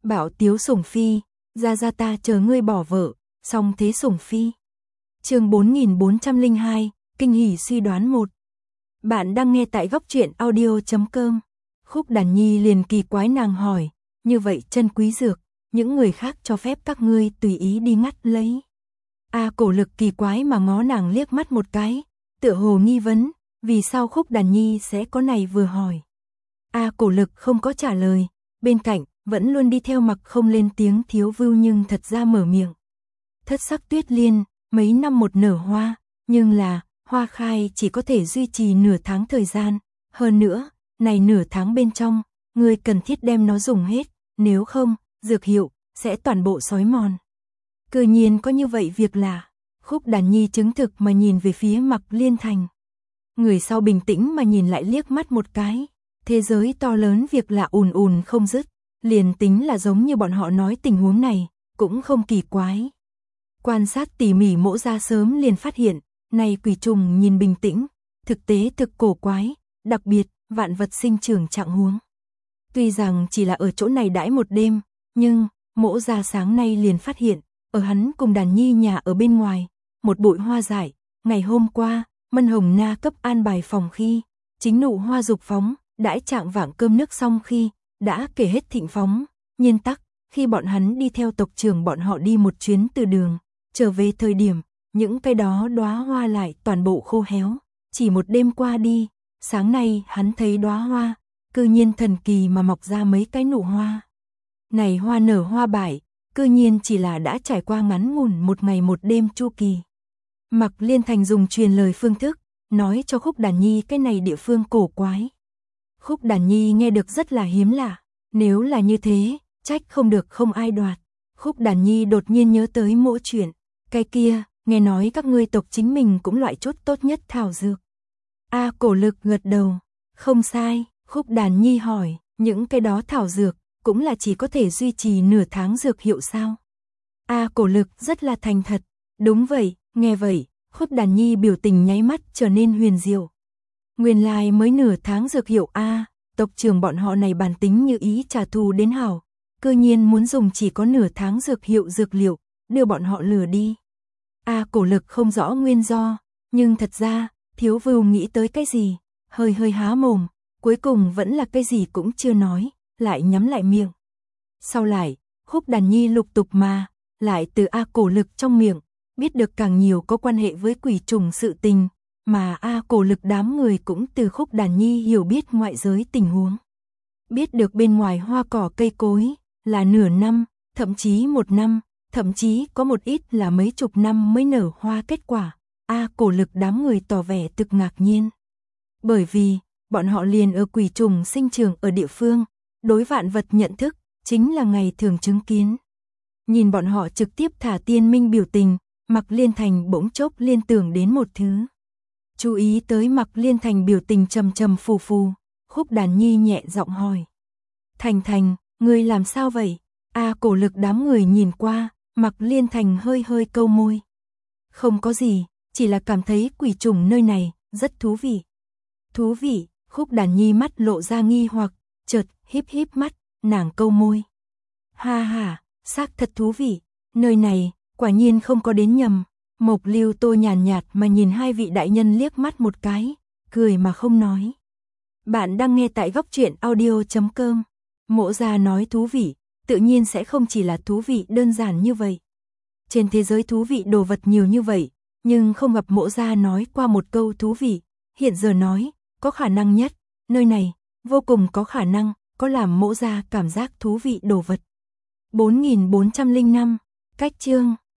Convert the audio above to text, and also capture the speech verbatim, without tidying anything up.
Bảo Tiếu Sủng Phi, ra ra ta chờ ngươi bỏ vợ, song thế Sủng Phi. Chương bốn nghìn bốn trăm lẻ hai, kinh hỉ suy đoán một. Bạn đang nghe tại góc truyện audio chấm com. Khúc Đàn Nhi liền kỳ quái nàng hỏi, như vậy chân quý dược, những người khác cho phép các ngươi tùy ý đi ngắt lấy. A Cổ Lực kỳ quái mà ngó nàng liếc mắt một cái, tựa hồ nghi vấn, vì sao Khúc Đàn Nhi sẽ có này vừa hỏi. A Cổ Lực không có trả lời, bên cạnh vẫn luôn đi theo mặc không lên tiếng Thiếu Vưu nhưng thật ra mở miệng. Thất sắc tuyết liên, mấy năm một nở hoa, nhưng là, hoa khai chỉ có thể duy trì nửa tháng thời gian, hơn nữa, này nửa tháng bên trong, người cần thiết đem nó dùng hết, nếu không, dược hiệu sẽ toàn bộ xói mòn. Cư nhiên có như vậy việc lạ. Khúc Đàn Nhi chứng thực mà nhìn về phía Mặc Liên Thành. Người sau bình tĩnh mà nhìn lại liếc mắt một cái, thế giới to lớn việc lạ ùn ùn không dứt, liền tính là giống như bọn họ nói tình huống này, cũng không kỳ quái. Quan sát tỉ mỉ Mỗ gia sớm liền phát hiện, này quỷ trùng nhìn bình tĩnh, thực tế thực cổ quái, đặc biệt, vạn vật sinh trưởng trạng huống. Tuy rằng chỉ là ở chỗ này đãi một đêm, nhưng, Mỗ gia sáng nay liền phát hiện, ở hắn cùng Đàn Nhi nhà ở bên ngoài, một bụi hoa dại, ngày hôm qua, Mân Hồng Na cấp an bài phòng khi, chính nụ hoa dục phóng, đãi trạng vạng cơm nước xong khi, đã kể hết thịnh phóng, nhiên tắc, khi bọn hắn đi theo tộc trưởng bọn họ đi một chuyến từ đường, trở về thời điểm, những cái đó đóa hoa lại toàn bộ khô héo, chỉ một đêm qua đi, sáng nay hắn thấy đóa hoa, cư nhiên thần kỳ mà mọc ra mấy cái nụ hoa. Này hoa nở hoa bại, cư nhiên chỉ là đã trải qua ngắn ngủn một ngày một đêm chu kỳ. Mặc Liên Thành dùng truyền lời phương thức, nói cho Khúc Đàn Nhi cái này địa phương cổ quái. Khúc Đàn Nhi nghe được rất là hiếm lạ, nếu là như thế, trách không được không ai đoạt. Khúc Đàn Nhi đột nhiên nhớ tới mỗi chuyện, cái kia, nghe nói các ngươi tộc chính mình cũng loại chút tốt nhất thảo dược. A Cổ Lực gật đầu, không sai. Khúc Đàn Nhi hỏi, những cái đó thảo dược, cũng là chỉ có thể duy trì nửa tháng dược hiệu sao? A Cổ Lực rất là thành thật, đúng vậy. Nghe vậy, Khúc Đàn Nhi biểu tình nháy mắt trở nên huyền diệu. Nguyên lai mới nửa tháng dược hiệu a, tộc trưởng bọn họ này bản tính như ý trả thù đến hảo, cư nhiên muốn dùng chỉ có nửa tháng dược hiệu dược liệu, đưa bọn họ lừa đi. A Cổ Lực không rõ nguyên do, nhưng thật ra, Thiếu Vưu nghĩ tới cái gì, hơi hơi há mồm, cuối cùng vẫn là cái gì cũng chưa nói, lại nhắm lại miệng. Sau lại, Khúc Đàn Nhi lục tục mà, lại từ A Cổ Lực trong miệng, biết được càng nhiều có quan hệ với quỷ trùng sự tình, mà A Cổ Lực đám người cũng từ Khúc Đàn Nhi hiểu biết ngoại giới tình huống. Biết được bên ngoài hoa cỏ cây cối, là nửa năm, thậm chí một năm, thậm chí có một ít là mấy chục năm mới nở hoa kết quả, A Cổ Lực đám người tỏ vẻ thực ngạc nhiên. Bởi vì, bọn họ liền ở quỷ trùng sinh trưởng ở địa phương, đối vạn vật nhận thức, chính là ngày thường chứng kiến. Nhìn bọn họ trực tiếp thả tiên minh biểu tình, Mặc Liên Thành bỗng chốc liên tưởng đến một thứ. Chú ý tới Mặc Liên Thành biểu tình trầm trầm phù phù, Khúc Đàn Nhi nhẹ giọng hỏi. Thành Thành, ngươi làm sao vậy? A Cổ Lực đám người nhìn qua, Mặc Liên Thành hơi hơi câu môi. Không có gì, chỉ là cảm thấy quỷ trùng nơi này, rất thú vị. Thú vị, Khúc Đàn Nhi mắt lộ ra nghi hoặc, chợt híp híp mắt, nàng câu môi. Ha ha, xác thật thú vị, nơi này, quả nhiên không có đến nhầm. Mộc Lưu Tô nhàn nhạt mà nhìn hai vị đại nhân liếc mắt một cái, cười mà không nói. Bạn đang nghe tại góc truyện audio chấm com. Mỗ gia nói thú vị, tự nhiên sẽ không chỉ là thú vị đơn giản như vậy. Trên thế giới thú vị đồ vật nhiều như vậy, nhưng không gặp Mỗ gia nói qua một câu thú vị. Hiện giờ nói, có khả năng nhất, nơi này, vô cùng có khả năng, có làm Mỗ gia cảm giác thú vị đồ vật. bốn nghìn bốn trăm lẻ năm, cách chương.